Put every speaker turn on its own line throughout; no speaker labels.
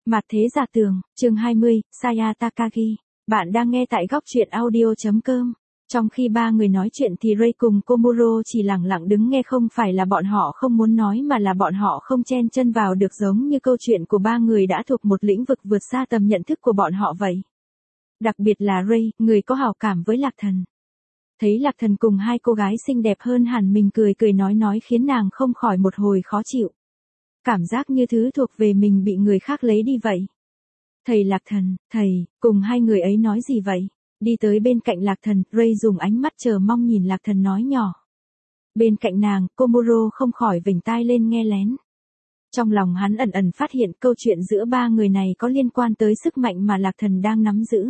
Mặt thế giả tường, chương 20, Saya Takagi. Bạn đang nghe tại góc truyện audio.com. Trong khi ba người nói chuyện thì Ray cùng Komuro chỉ lặng lặng đứng nghe, không phải là bọn họ không muốn nói mà là bọn họ không chen chân vào được, giống như câu chuyện của ba người đã thuộc một lĩnh vực vượt xa tầm nhận thức của bọn họ vậy. Đặc biệt là Ray, người có hảo cảm với Lạc Thần. Thấy Lạc Thần cùng hai cô gái xinh đẹp hơn hẳn mình cười cười nói khiến nàng không khỏi một hồi khó chịu. Cảm giác như thứ thuộc về mình bị người khác lấy đi vậy. Thầy Lạc Thần, thầy, cùng hai người ấy nói gì vậy? Đi tới bên cạnh Lạc Thần, Ray dùng ánh mắt chờ mong nhìn Lạc Thần nói nhỏ. Bên cạnh nàng, Komuro không khỏi vểnh tai lên nghe lén. Trong lòng hắn ẩn ẩn phát hiện câu chuyện giữa ba người này có liên quan tới sức mạnh mà Lạc Thần đang nắm giữ.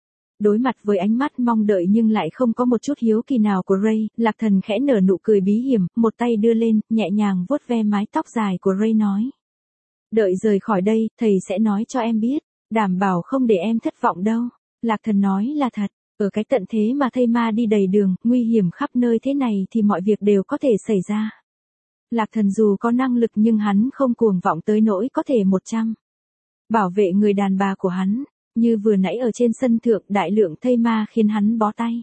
Đối mặt với ánh mắt mong đợi nhưng lại không có một chút hiếu kỳ nào của Ray, Lạc Thần khẽ nở nụ cười bí hiểm, một tay đưa lên, nhẹ nhàng vuốt ve mái tóc dài của Ray nói. Đợi rời khỏi đây, thầy sẽ nói cho em biết, đảm bảo không để em thất vọng đâu. Lạc Thần nói là thật, ở cái tận thế mà thây ma đi đầy đường, nguy hiểm khắp nơi thế này thì mọi việc đều có thể xảy ra. Lạc Thần dù có năng lực nhưng hắn không cuồng vọng tới nỗi có thể 100. Bảo vệ người đàn bà của hắn. Như vừa nãy ở trên sân thượng, đại lượng thây ma khiến hắn bó tay.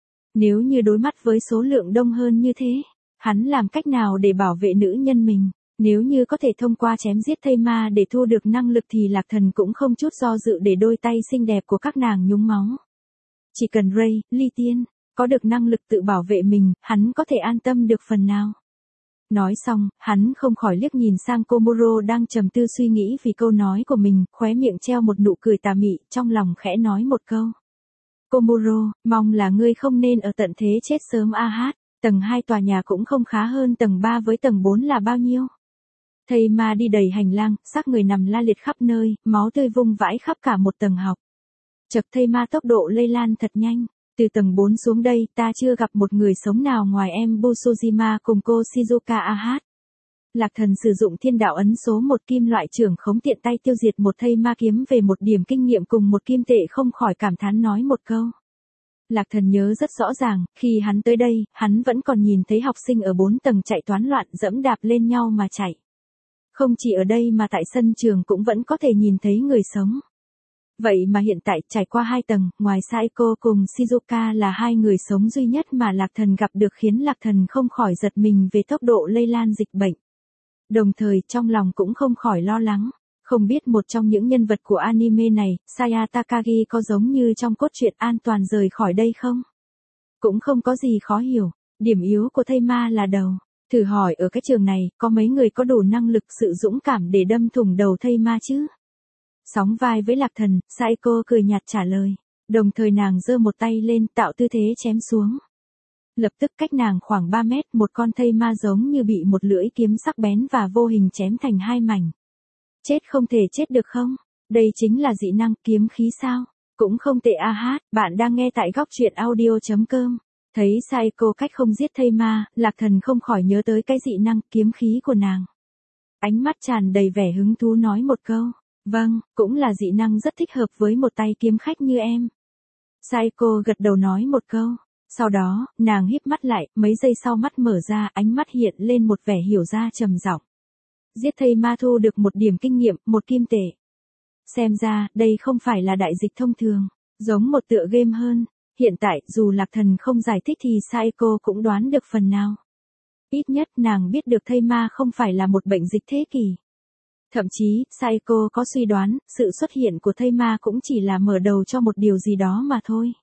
Nếu như đối mặt với số lượng đông hơn như thế, hắn làm cách nào để bảo vệ nữ nhân mình? Nếu như có thể thông qua chém giết thây ma để thu được năng lực thì Lạc Thần cũng không chút do dự để đôi tay xinh đẹp của các nàng nhúng máu. Chỉ cần Ray, Ly Tiên, có được năng lực tự bảo vệ mình, hắn có thể an tâm được phần nào. Nói xong, hắn không khỏi liếc nhìn sang Komuro đang trầm tư suy nghĩ vì câu nói của mình, khóe miệng treo một nụ cười tà mị, trong lòng khẽ nói một câu. Komuro, mong là ngươi không nên ở tận thế chết sớm a hát, tầng 2 tòa nhà cũng không khá hơn tầng 3 với tầng 4 là bao nhiêu. Thây ma đi đầy hành lang, xác người nằm la liệt khắp nơi, máu tươi vung vãi khắp cả một tầng học. Chật thây ma tốc độ lây lan thật nhanh. Từ tầng 4 xuống đây, ta chưa gặp một người sống nào ngoài em Busujima cùng cô Shizuka Ah. Lạc Thần sử dụng thiên đạo ấn số 1 kim loại trưởng khống tiện tay tiêu diệt một thây ma kiếm về một điểm kinh nghiệm cùng một kim tệ, không khỏi cảm thán nói một câu. Lạc Thần nhớ rất rõ ràng, khi hắn tới đây, hắn vẫn còn nhìn thấy học sinh ở 4 tầng chạy toán loạn dẫm đạp lên nhau mà chạy. Không chỉ ở đây mà tại sân trường cũng vẫn có thể nhìn thấy người sống. Vậy mà hiện tại trải qua 2 tầng, ngoài Saiko cùng Shizuka là 2 người sống duy nhất mà Lạc Thần gặp được, khiến Lạc Thần không khỏi giật mình về tốc độ lây lan dịch bệnh. Đồng thời trong lòng cũng không khỏi lo lắng, không biết một trong những nhân vật của anime này, Saya Takagi có giống như trong cốt truyện an toàn rời khỏi đây không? Cũng không có gì khó hiểu, điểm yếu của thây ma là đầu. Thử hỏi ở cái trường này, có mấy người có đủ năng lực sự dũng cảm để đâm thủng đầu thây ma chứ? Sóng vai với Lạc Thần, Saiko cười nhạt trả lời. Đồng thời nàng giơ một tay lên tạo tư thế chém xuống. Lập tức cách nàng khoảng 3 mét, một con thây ma giống như bị một lưỡi kiếm sắc bén và vô hình chém thành 2 mảnh. Chết không thể chết được không? Đây chính là dị năng kiếm khí sao? Cũng không tệ a hát, bạn đang nghe tại góc truyện audio.com. Thấy Saiko cách không giết thây ma, Lạc Thần không khỏi nhớ tới cái dị năng kiếm khí của nàng. Ánh mắt tràn đầy vẻ hứng thú nói một câu. Vâng, cũng là dị năng rất thích hợp với một tay kiếm khách như em. Saiko gật đầu nói một câu. Sau đó, nàng híp mắt lại, mấy giây sau mắt mở ra, ánh mắt hiện lên một vẻ hiểu ra trầm giọng. Giết thây ma thu được một điểm kinh nghiệm, một kim tệ. Xem ra, đây không phải là đại dịch thông thường, giống một tựa game hơn. Hiện tại, dù Lạc Thần không giải thích thì Saiko cũng đoán được phần nào. Ít nhất nàng biết được thây ma không phải là một bệnh dịch thế kỷ. Thậm chí, Saiko có suy đoán, sự xuất hiện của thây ma cũng chỉ là mở đầu cho một điều gì đó mà thôi.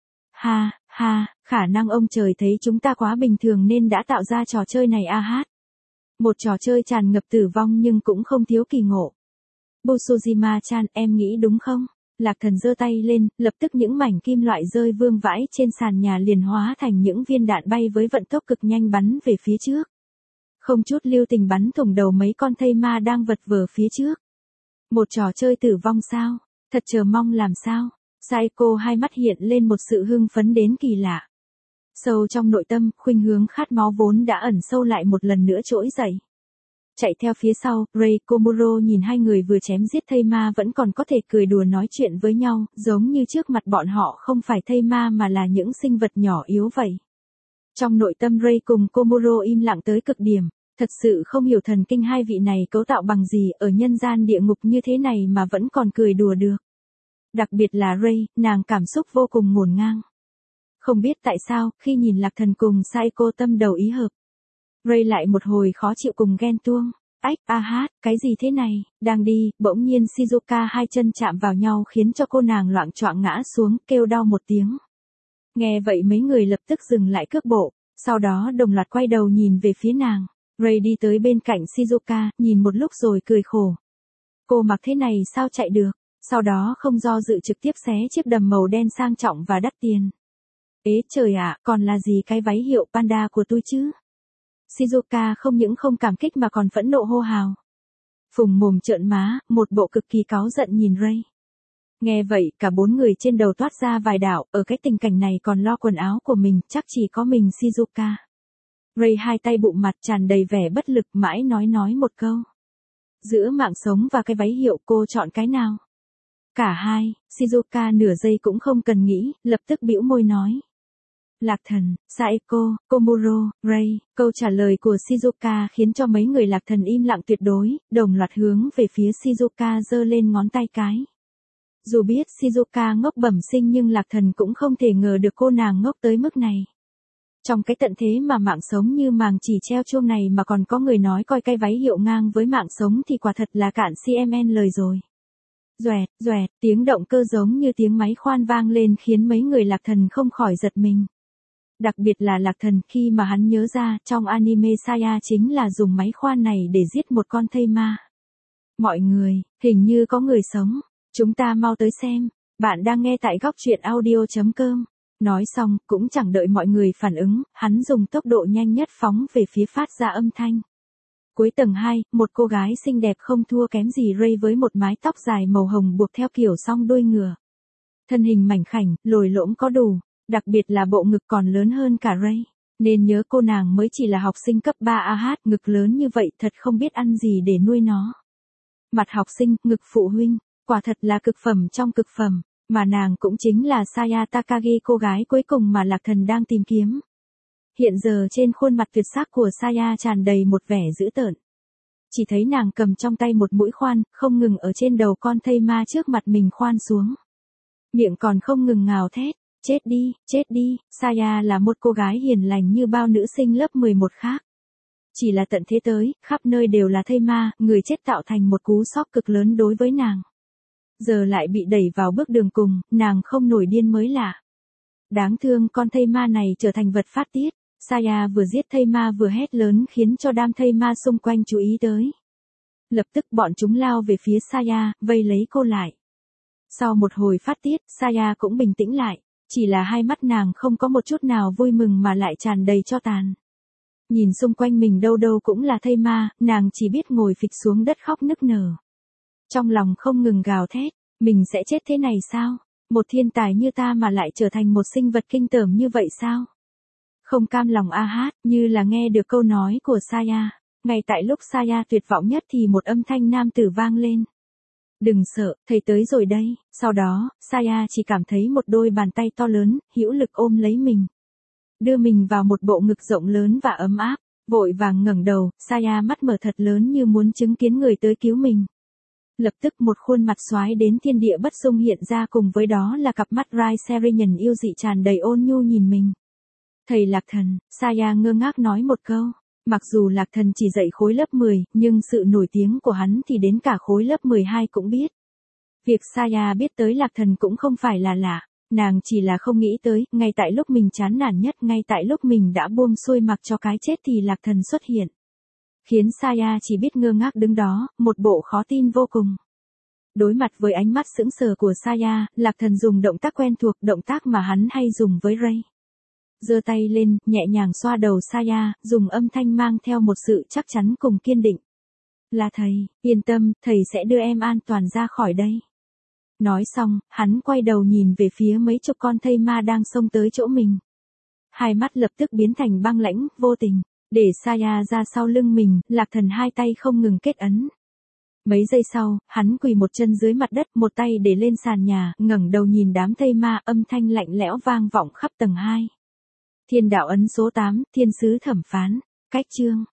Ha, khả năng ông trời thấy chúng ta quá bình thường nên đã tạo ra trò chơi này a hát. Một trò chơi tràn ngập tử vong nhưng cũng không thiếu kỳ ngộ. Busujima-chan, em nghĩ đúng không? Lạc Thần giơ tay lên, lập tức những mảnh kim loại rơi vương vãi trên sàn nhà liền hóa thành những viên đạn bay với vận tốc cực nhanh bắn về phía trước. Không chút lưu tình bắn thủng đầu mấy con thây ma đang vật vờ phía trước. Một trò chơi tử vong sao? Thật chờ mong làm sao? Saiko hai mắt hiện lên một sự hưng phấn đến kỳ lạ. Sâu trong nội tâm, khuynh hướng khát máu vốn đã ẩn sâu lại một lần nữa trỗi dậy. Chạy theo phía sau, Ray Komuro nhìn hai người vừa chém giết thây ma vẫn còn có thể cười đùa nói chuyện với nhau, giống như trước mặt bọn họ không phải thây ma mà là những sinh vật nhỏ yếu vậy. Trong nội tâm Ray cùng Komuro im lặng tới cực điểm. Thật sự không hiểu thần kinh hai vị này cấu tạo bằng gì ở nhân gian địa ngục như thế này mà vẫn còn cười đùa được. Đặc biệt là Ray, nàng cảm xúc vô cùng ngổn ngang. Không biết tại sao, khi nhìn Lạc Thần cùng Saeko tâm đầu ý hợp, Ray lại một hồi khó chịu cùng ghen tuông. Ách, cái gì thế này, đang đi, bỗng nhiên Shizuka hai chân chạm vào nhau khiến cho cô nàng loạng choạng ngã xuống, kêu đau một tiếng. Nghe vậy mấy người lập tức dừng lại cước bộ, sau đó đồng loạt quay đầu nhìn về phía nàng. Ray đi tới bên cạnh Shizuka, nhìn một lúc rồi cười khổ. Cô mặc thế này sao chạy được, sau đó không do dự trực tiếp xé chiếc đầm màu đen sang trọng và đắt tiền. Ế trời ạ, còn là gì cái váy hiệu panda của tôi chứ? Shizuka không những không cảm kích mà còn phẫn nộ hô hào. Phùng mồm trợn má, một bộ cực kỳ cáu giận nhìn Ray. Nghe vậy, cả bốn người trên đầu toát ra vài đạo, ở cái tình cảnh này còn lo quần áo của mình, chắc chỉ có mình Shizuka. Ray hai tay bụng mặt tràn đầy vẻ bất lực mãi nói một câu. Giữa mạng sống và cái váy hiệu cô chọn cái nào? Cả hai, Shizuka nửa giây cũng không cần nghĩ, lập tức bĩu môi nói. Lạc Thần, Saeko, Komuro, Ray, câu trả lời của Shizuka khiến cho mấy người Lạc Thần im lặng tuyệt đối, đồng loạt hướng về phía Shizuka giơ lên ngón tay cái. Dù biết Shizuka ngốc bẩm sinh nhưng Lạc Thần cũng không thể ngờ được cô nàng ngốc tới mức này. Trong cái tận thế mà mạng sống như màng chỉ treo chuông này mà còn có người nói coi cái váy hiệu ngang với mạng sống thì quả thật là cạn CMN lời rồi. Doẹt, tiếng động cơ giống như tiếng máy khoan vang lên khiến mấy người Lạc Thần không khỏi giật mình. Đặc biệt là Lạc Thần khi mà hắn nhớ ra trong anime Saya chính là dùng máy khoan này để giết một con thây ma. Mọi người, hình như có người sống, chúng ta mau tới xem, bạn đang nghe tại góc truyện audio.com. Nói xong, cũng chẳng đợi mọi người phản ứng, hắn dùng tốc độ nhanh nhất phóng về phía phát ra âm thanh. Cuối tầng 2, một cô gái xinh đẹp không thua kém gì Ray với một mái tóc dài màu hồng buộc theo kiểu song đuôi ngựa. Thân hình mảnh khảnh, lồi lõm có đủ, đặc biệt là bộ ngực còn lớn hơn cả Ray. Nên nhớ cô nàng mới chỉ là học sinh cấp 3 ngực lớn như vậy thật không biết ăn gì để nuôi nó. Mặt học sinh, ngực phụ huynh, quả thật là cực phẩm trong cực phẩm. Mà nàng cũng chính là Saya Takagi, cô gái cuối cùng mà Lạc Thần đang tìm kiếm. Hiện giờ trên khuôn mặt tuyệt sắc của Saya tràn đầy một vẻ dữ tợn. Chỉ thấy nàng cầm trong tay một mũi khoan, không ngừng ở trên đầu con thây ma trước mặt mình khoan xuống. Miệng còn không ngừng ngào thét, chết đi, Saya là một cô gái hiền lành như bao nữ sinh lớp 11 khác. Chỉ là tận thế tới, khắp nơi đều là thây ma, người chết tạo thành một cú sốc cực lớn đối với nàng. Giờ lại bị đẩy vào bước đường cùng, nàng không nổi điên mới lạ. Đáng thương con thây ma này trở thành vật phát tiết, Saya vừa giết thây ma vừa hét lớn khiến cho đám thây ma xung quanh chú ý tới. Lập tức bọn chúng lao về phía Saya, vây lấy cô lại. Sau một hồi phát tiết, Saya cũng bình tĩnh lại, chỉ là hai mắt nàng không có một chút nào vui mừng mà lại tràn đầy tro tàn. Nhìn xung quanh mình đâu đâu cũng là thây ma, nàng chỉ biết ngồi phịch xuống đất khóc nức nở. Trong lòng không ngừng gào thét, mình sẽ chết thế này sao? Một thiên tài như ta mà lại trở thành một sinh vật kinh tởm như vậy sao? Không cam lòng như là nghe được câu nói của Saya. Ngay tại lúc Saya tuyệt vọng nhất thì một âm thanh nam tử vang lên. Đừng sợ, thầy tới rồi đây. Sau đó, Saya chỉ cảm thấy một đôi bàn tay to lớn, hữu lực ôm lấy mình. Đưa mình vào một bộ ngực rộng lớn và ấm áp. Vội vàng ngẩng đầu, Saya mắt mở thật lớn như muốn chứng kiến người tới cứu mình. Lập tức một khuôn mặt xoái đến thiên địa bất dung hiện ra, cùng với đó là cặp mắt Rai Serian yêu dị tràn đầy ôn nhu nhìn mình. Thầy Lạc Thần, Saya ngơ ngác nói một câu. Mặc dù Lạc Thần chỉ dạy khối lớp 10, nhưng sự nổi tiếng của hắn thì đến cả khối lớp 12 cũng biết. Việc Saya biết tới Lạc Thần cũng không phải là lạ, nàng chỉ là không nghĩ tới, ngay tại lúc mình chán nản nhất, ngay tại lúc mình đã buông xuôi mặc cho cái chết thì Lạc Thần xuất hiện. Khiến Saya chỉ biết ngơ ngác đứng đó, một bộ khó tin vô cùng. Đối mặt với ánh mắt sững sờ của Saya, Lạc Thần dùng động tác quen thuộc, động tác mà hắn hay dùng với Ray. Giơ tay lên, nhẹ nhàng xoa đầu Saya, dùng âm thanh mang theo một sự chắc chắn cùng kiên định. Là thầy, yên tâm, thầy sẽ đưa em an toàn ra khỏi đây. Nói xong, hắn quay đầu nhìn về phía mấy chục con thây ma đang xông tới chỗ mình. Hai mắt lập tức biến thành băng lãnh, vô tình. Để Saya ra sau lưng mình, Lạc Thần hai tay không ngừng kết ấn. Mấy giây sau, hắn quỳ một chân dưới mặt đất, một tay để lên sàn nhà, ngẩng đầu nhìn đám thây ma, âm thanh lạnh lẽo vang vọng khắp tầng 2. Thiên đạo ấn số 8, thiên sứ thẩm phán, cách chương.